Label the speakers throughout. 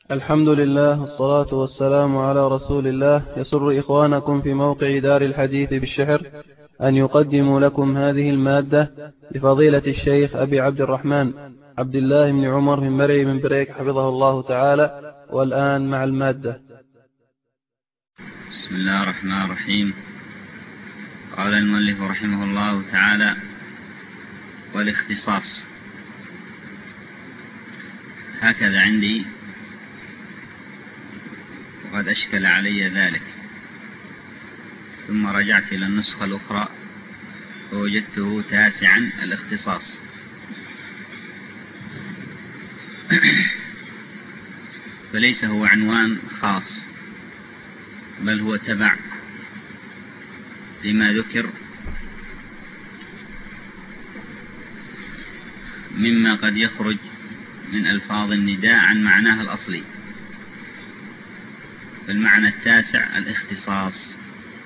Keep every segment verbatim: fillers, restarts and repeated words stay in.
Speaker 1: الحمد لله والصلاة والسلام على رسول الله. يسر إخوانكم في موقع دار الحديث بالشحر أن يقدموا لكم هذه المادة لفضيلة الشيخ أبي عبد الرحمن عبد الله بن عمر من مرعي من بريك حفظه الله تعالى. والآن مع المادة.
Speaker 2: بسم الله الرحمن الرحيم. قال المؤلف رحمه الله تعالى: والاختصاص. هكذا عندي، وقد أشكل علي ذلك، ثم رجعت إلى النسخة الأخرى فوجدته تاسعا: الاختصاص. فليس هو عنوان خاص، بل هو تبع لما ذكر مما قد يخرج من ألفاظ النداء عن معناها الأصلي. فالمعنى التاسع: الاختصاص.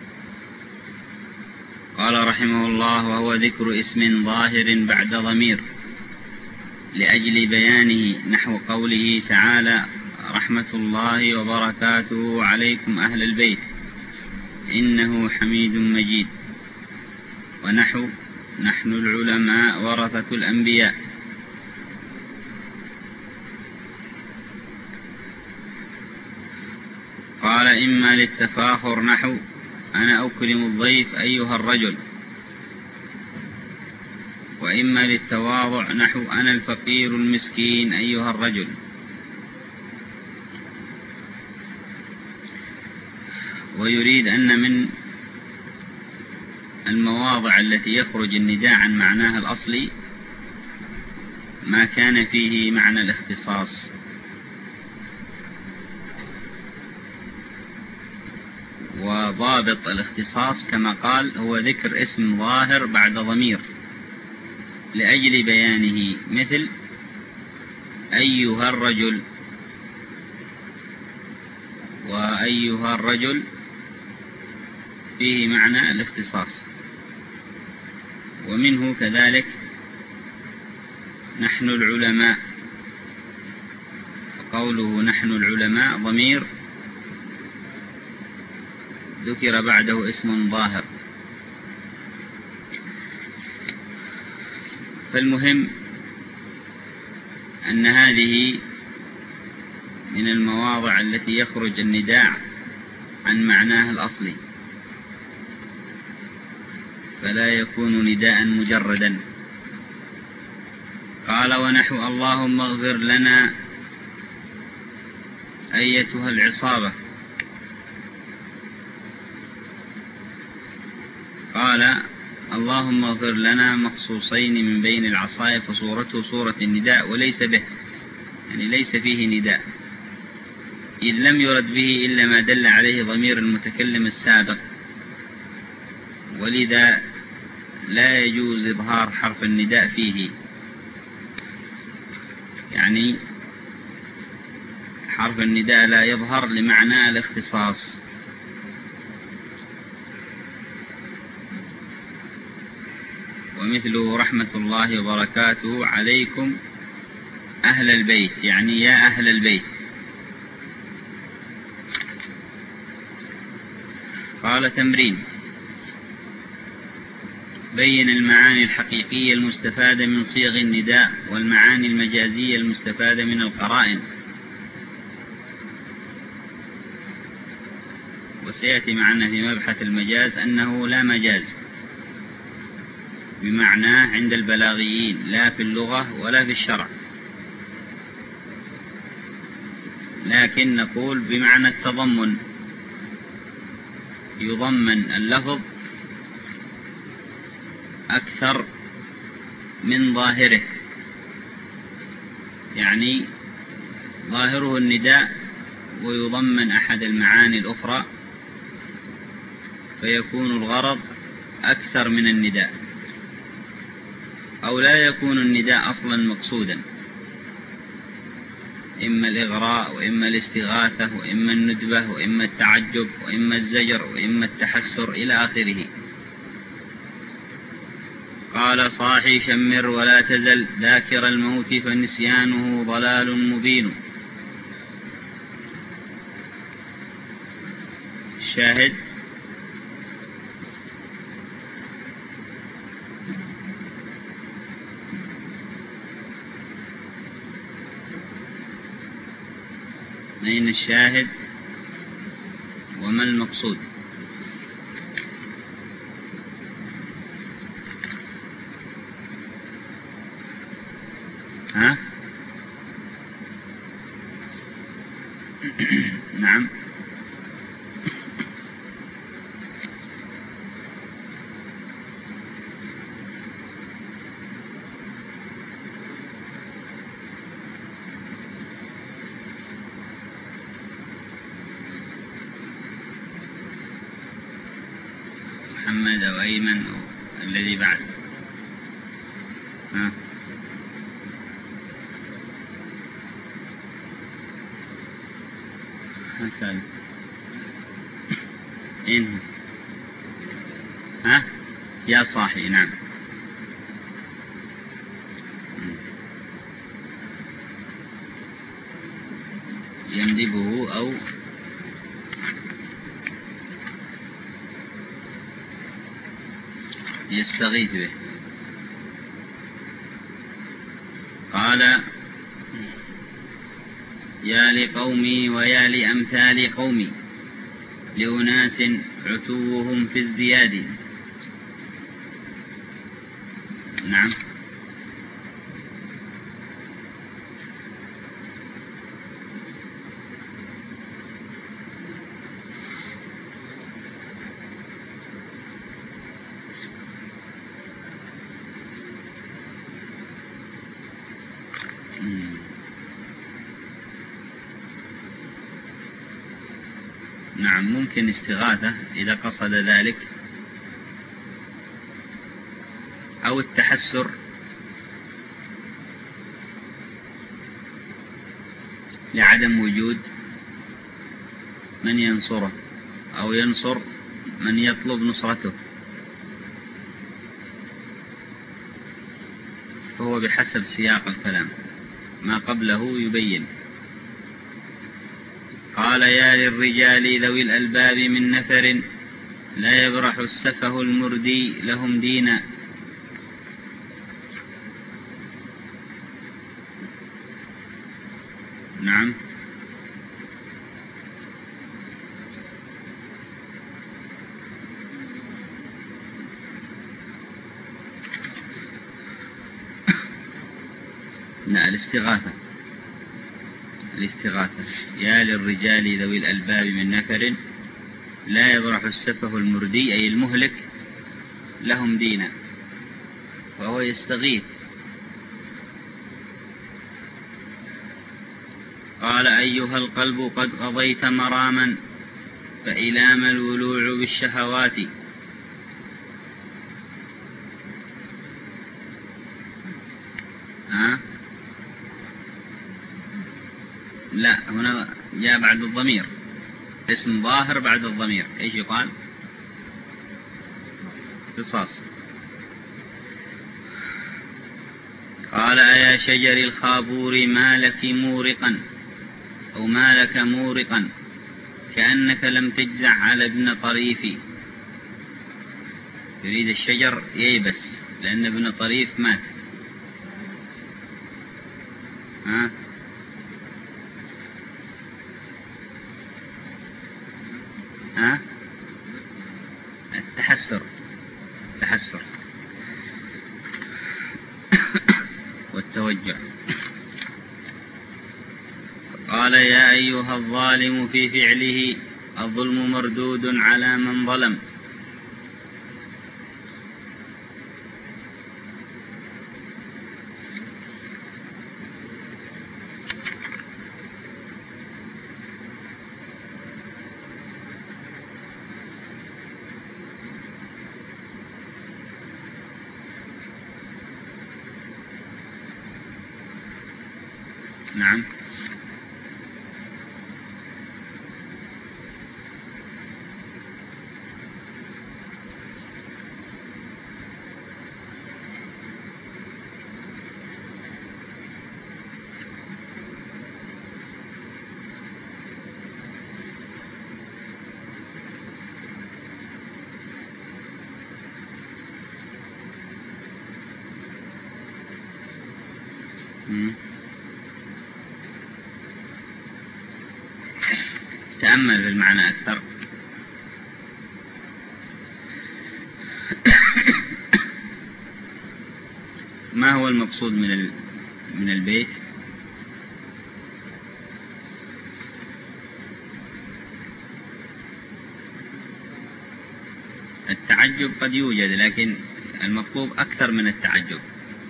Speaker 2: قال رحمه الله: وهو ذكر اسم ظاهر بعد ضمير لأجل بيانه، نحو قوله تعالى: رحمة الله وبركاته عليكم أهل البيت إنه حميد مجيد. ونحو: نحن العلماء ورثة الأنبياء. قال: إما للتفاخر، نحو: أنا أكرم الضيف أيها الرجل. وإما للتواضع، نحو: أنا الفقير المسكين أيها الرجل. ويريد أن من المواضع التي يخرج النداء عن معناها الأصلي ما كان فيه معنى الاختصاص. وضابط الاختصاص كما قال هو ذكر اسم ظاهر بعد ضمير لأجل بيانه، مثل أيها الرجل وأيها الرجل فيه معنى الاختصاص. ومنه كذلك نحن العلماء، قوله نحن العلماء ضمير ذكر بعده اسم ظاهر. فالمهم أن هذه من المواضع التي يخرج النداء عن معناه الأصلي، فلا يكون نداء مجردا. قال: ونحو اللهم اغفر لنا أيتها العصابة. قال: اللهم اغفر لنا مخصوصين من بين العصايا، فصورته صورة النداء وليس به، يعني ليس فيه نداء، إذ لم يرد به إلا ما دل عليه ضمير المتكلم السابق، ولذا لا يجوز إظهار حرف النداء فيه. يعني حرف النداء لا يظهر لمعنى الاختصاص. ومثله رحمة الله وبركاته عليكم أهل البيت، يعني يا أهل البيت. قال: تمرين: بين المعاني الحقيقية المستفادة من صيغ النداء والمعاني المجازية المستفادة من القرائن. وسيأتي معنا في مبحث المجاز أنه لا مجاز بمعناه عند البلاغيين، لا في اللغة ولا في الشرع، لكن نقول بمعنى التضمن، يضمن اللفظ أكثر من ظاهره، يعني ظاهره النداء ويضمن أحد المعاني الأخرى، فيكون الغرض أكثر من النداء. أو لا يكون النداء أصلا مقصودا، إما الإغراء وإما الاستغاثة وإما الندبة وإما التعجب وإما الزجر وإما التحسر إلى آخره. قال: صاحي شمر ولا تزل ذاكر الموت فنسيانه ضلال مبين. الشاهد أين الشاهد وما المقصود؟ ها؟ نعم. محمد أو أيمن أو الذي بعد. ها؟ حسن. إن ها يا صاحي. نعم. يندبه أو يستغيث به. قال يا لقومي ويا لأمثال قومي لأناس عتوهم في ازدياد. نعم. نعم ممكن استغاثة إذا قصد ذلك، أو التحسر لعدم وجود من ينصره أو ينصر من يطلب نصرته، فهو بحسب سياق الكلام، ما قبله يبين. قال يا للرجال ذوي الألباب من نفر لا يبرح السفه المردي لهم دينا. نعم. لا الاستغاثة الاستغاثة يا للرجال ذوي الألباب من نفر لا يبرح السفه المردي أي المهلك لهم دينا، وهو يستغيث. قال أيها القلب قد قضيت مراما فإلام الولوع بالشهوات. ها؟ لا هنا جاء بعد الضمير، اسم ظاهر بعد الضمير، ايش يقال؟ اختصاص. قال أيا شجر الخابور ما لك مورقا أو ما لك مورقا كأنك لم تجزع على ابن طريف. يريد الشجر ييبس لأن ابن طريف مات. ها؟ ها؟ التحسر التحسر والتوجع. قال يا أيها الظالم في فعله الظلم مردود على من ظلم. نعم. تأمل في المعنى أكثر. ما هو المقصود من من البيت؟ التعجب قد يوجد، لكن المطلوب أكثر من التعجب.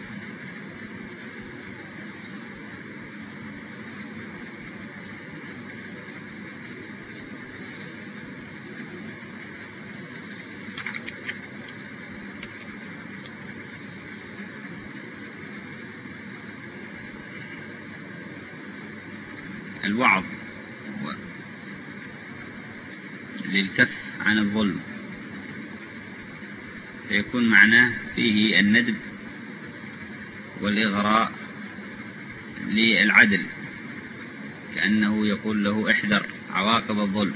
Speaker 2: الوعظ للكف عن الظلم، فيكون معناه فيه الندب والإغراء للعدل، كأنه يقول له احذر عواقب الظلم.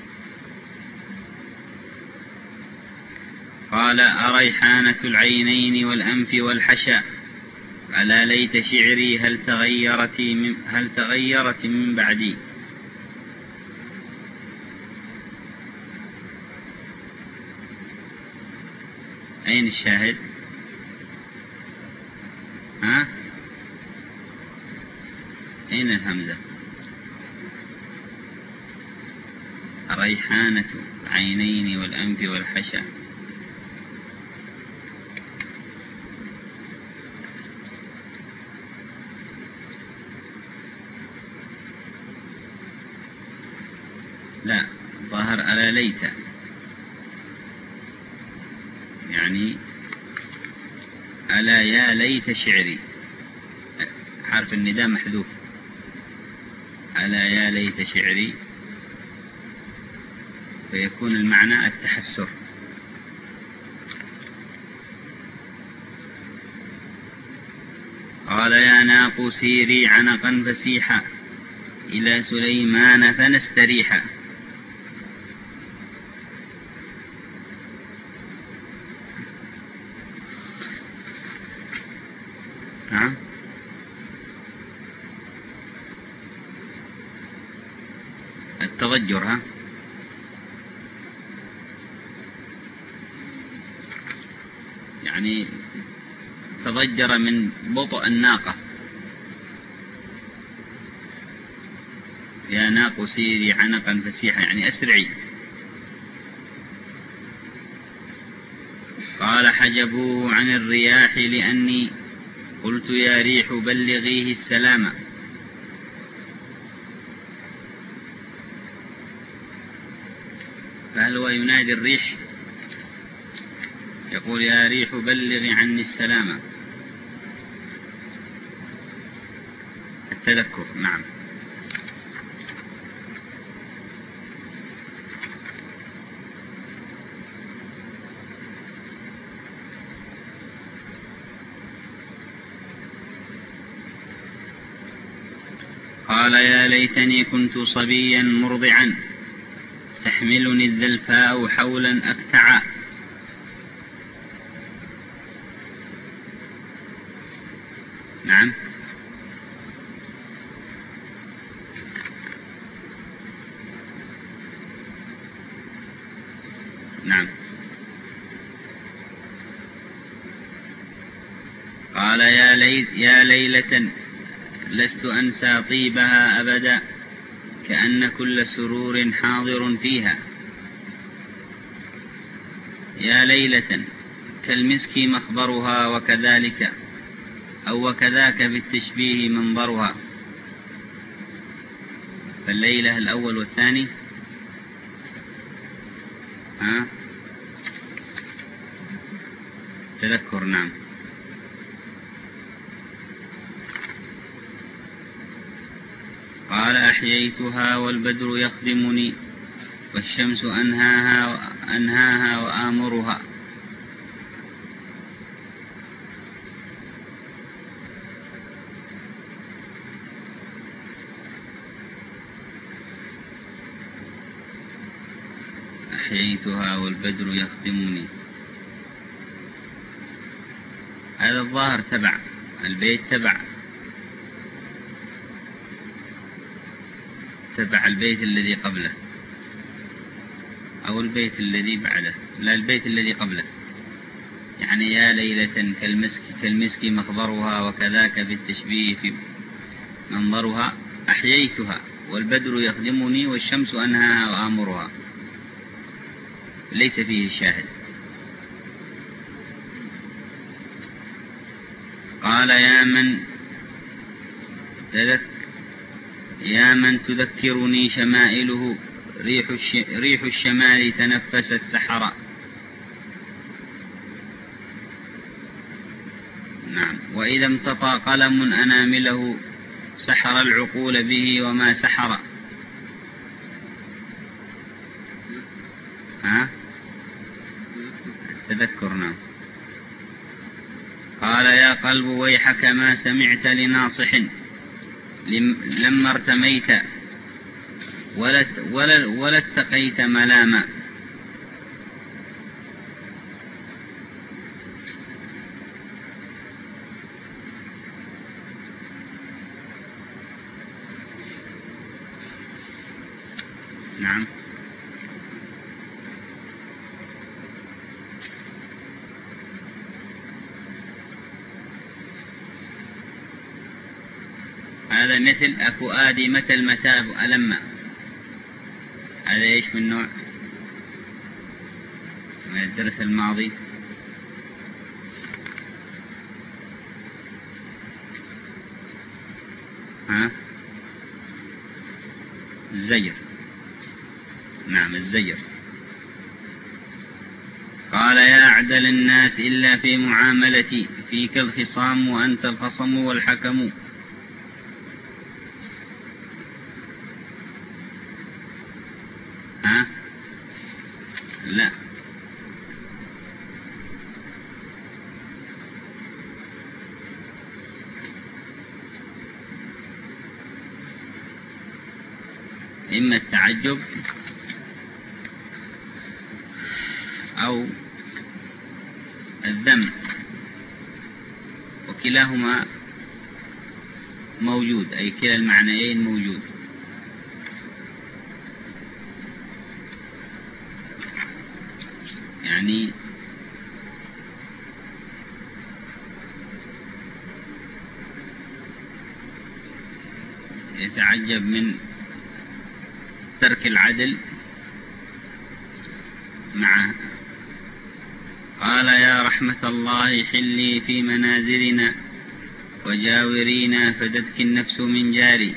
Speaker 2: قال: أريحانة العينين والأنف والحشا، ألا ليت شعري هل تغيرت من, هل تغيرت من بعدي. أين الشاهد؟ ها؟ أين الهمزة؟ ريحانة العينين والأنف والحشا. لا، ظاهر ألا ليت، يعني ألا يا ليت شعري، حرف النداء محذوف. ألا يا ليت شعري، فيكون المعنى التحسر. قال: يا ناق سيري عنقا فسيحا، إلى سليمان فنستريحا. نعم. التضجر، ها؟ يعني تضجر من بطء الناقة. يا ناق سيري عنقا فسيحا، يعني أسرعي. قال: حجبوه عن الرياح لأني قلت يا ريح بلغيه السلام. فهل هو ينادي الريح؟ يقول: يا ريح بلغي عني السلام. التذكر، نعم. قال: يا ليتني كنت صبيا مرضعا، تحملني الذلفاء حولا أكتعا. نعم. نعم. قال: يا ليت يا ليلة لست أنسى طيبها أبدا، كأن كل سرور حاضر فيها. يا ليلة كالمسك مخبرها، وكذلك أو وكذاك بالتشبيه منظرها. فالليلة الأول والثاني. ها؟ تذكر، نعم. قال: أحييتها والبدر يخدمني، والشمس أنهاها, أنهاها وآمرها. أحييتها والبدر يخدمني، هذا الظاهر تبع البيت، تبع تبع البيت الذي قبله أو البيت الذي بعده، لا البيت الذي قبله. يعني يا ليلة كالمسك كالمسك مخبرها وكذاك بالتشبيه في منظرها، أحييتها والبدر يخدمني والشمس أنهاها وآمرها، ليس فيه الشاهد. قال يا من تذك يا من تذكرني شمائله، ريح, الش... ريح الشمال تنفست سحرا. نعم. وإذا امتطى قلم أنامله، سحر العقول به وما سحر. ها؟ تذكرنا. قال يا قلب ويحك ما سمعت لناصح، لما ارتميت ولا ولا ولا اتقيت ملاما. نعم. هذا مثل أفؤادي متى المتاب ألم. هذا إيش من نوع؟ من الدرس الماضي. ها؟ الزجر. نعم الزجر. قال يا أعدل الناس إلا في معاملتي، فيك الخصام وأنت الخصم والحكم. ها؟ لا. إما التعجب أو الذم، وكلاهما موجود، أي كلا المعنيين موجود. يعني يتعجب من ترك العدل معه. قال يا رحمة الله حلي في منازلنا وجاورينا، فدتك النفس من جاري.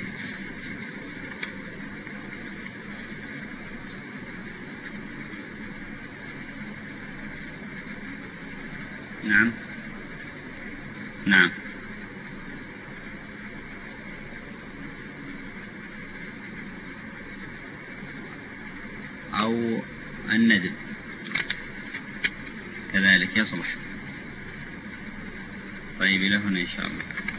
Speaker 2: نعم. نعم. أو الندب كذلك يصلح. طيب إلى هنا إن شاء الله.